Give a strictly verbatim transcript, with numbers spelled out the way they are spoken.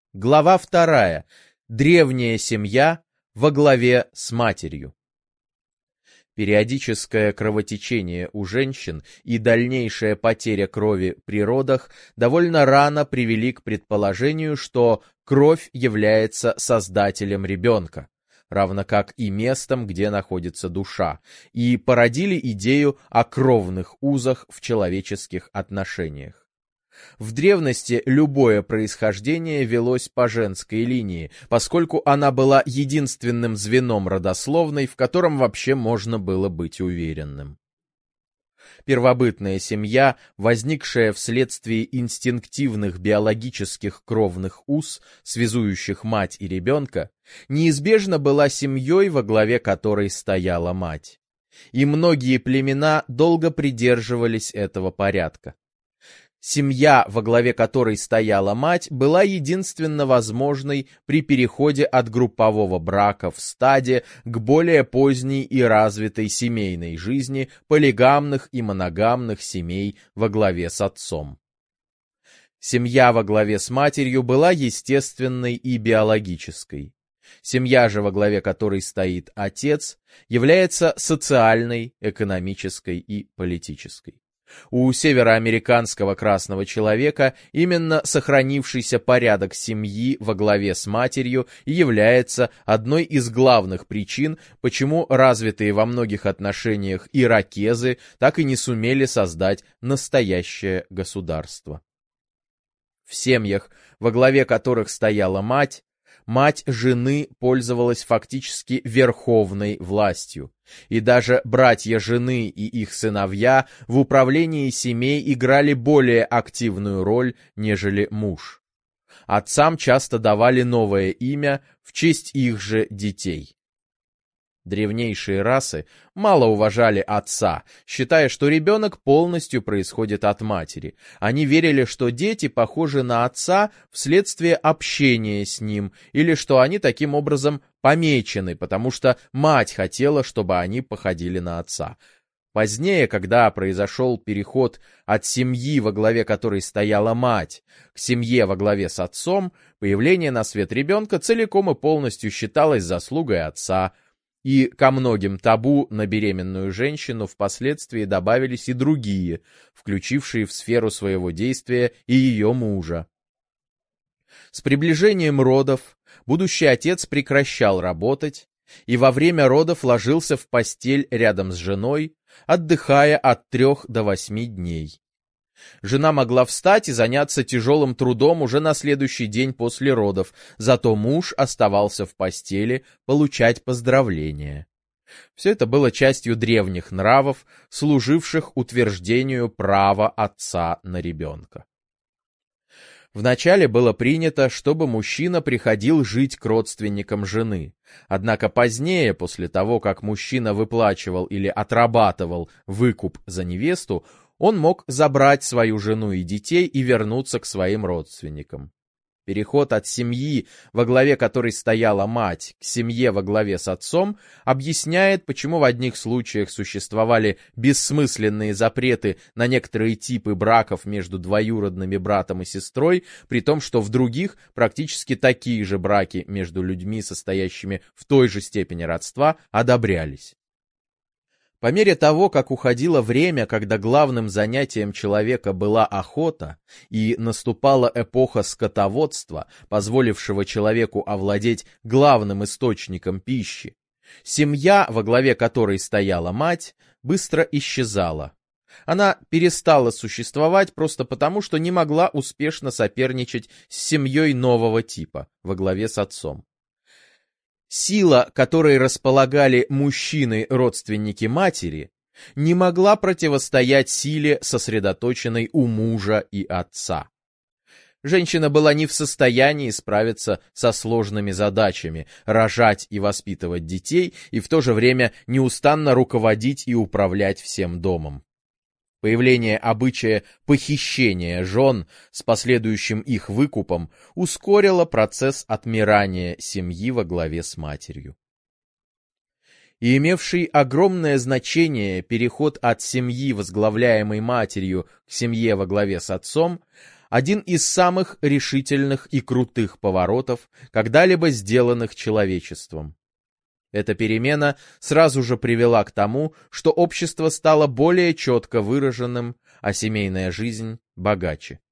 Глава вторая. Древняя семья во главе с матерью. Периодическое кровотечение у женщин и дальнейшая потеря крови при родах довольно рано привели к предположению, что кровь является создателем ребенка, равно как и местом, где находится душа, и породили идею о кровных узах в человеческих отношениях. В древности любое происхождение велось по женской линии, поскольку она была единственным звеном родословной, в котором вообще можно было быть уверенным. Первобытная семья, возникшая вследствие инстинктивных биологических кровных уз, связующих мать и ребенка, неизбежно была семьей, во главе которой стояла мать. И многие племена долго придерживались этого порядка. Семья, во главе которой стояла мать, была единственно возможной при переходе от группового брака в стаде к более поздней и развитой семейной жизни полигамных и моногамных семей во главе с отцом. Семья во главе с матерью была естественной и биологической. Семья же, во главе которой стоит отец, является социальной, экономической и политической. У североамериканского красного человека именно сохранившийся порядок семьи во главе с матерью и является одной из главных причин, почему развитые во многих отношениях иракезы так и не сумели создать настоящее государство. В семьях, во главе которых стояла мать, мать жены пользовалась фактически верховной властью, и даже братья жены и их сыновья в управлении семей играли более активную роль, нежели муж. Отцам часто давали новое имя в честь их же детей. Древнейшие расы мало уважали отца, считая, что ребенок полностью происходит от матери. Они верили, что дети похожи на отца вследствие общения с ним, или что они таким образом помечены, потому что мать хотела, чтобы они походили на отца. Позднее, когда произошел переход от семьи, во главе которой стояла мать, к семье во главе с отцом, появление на свет ребенка целиком и полностью считалось заслугой отца. И ко многим табу на беременную женщину впоследствии добавились и другие, включившие в сферу своего действия и ее мужа. С приближением родов будущий отец прекращал работать и во время родов ложился в постель рядом с женой, отдыхая от трех до восьми дней. Жена могла встать и заняться тяжелым трудом уже на следующий день после родов, зато муж оставался в постели получать поздравления. Все это было частью древних нравов, служивших утверждению права отца на ребенка. Вначале было принято, чтобы мужчина приходил жить к родственникам жены. Однако позднее, после того, как мужчина выплачивал или отрабатывал выкуп за невесту, он мог забрать свою жену и детей и вернуться к своим родственникам. Переход от семьи, во главе которой стояла мать, к семье во главе с отцом, объясняет, почему в одних случаях существовали бессмысленные запреты на некоторые типы браков между двоюродными братом и сестрой, при том, что в других практически такие же браки между людьми, состоящими в той же степени родства, одобрялись. По мере того, как уходило время, когда главным занятием человека была охота, и наступала эпоха скотоводства, позволившего человеку овладеть главным источником пищи, семья, во главе которой стояла мать, быстро исчезала. Она перестала существовать просто потому, что не могла успешно соперничать с семьей нового типа, во главе с отцом. Сила, которой располагали мужчины-родственники матери, не могла противостоять силе, сосредоточенной у мужа и отца. Женщина была не в состоянии справиться со сложными задачами, рожать и воспитывать детей, и в то же время неустанно руководить и управлять всем домом. Появление обычая похищения жен с последующим их выкупом ускорило процесс отмирания семьи во главе с матерью. И имевший огромное значение переход от семьи, возглавляемой матерью, к семье во главе с отцом, один из самых решительных и крутых поворотов, когда-либо сделанных человечеством. Эта перемена сразу же привела к тому, что общество стало более четко выраженным, а семейная жизнь богаче.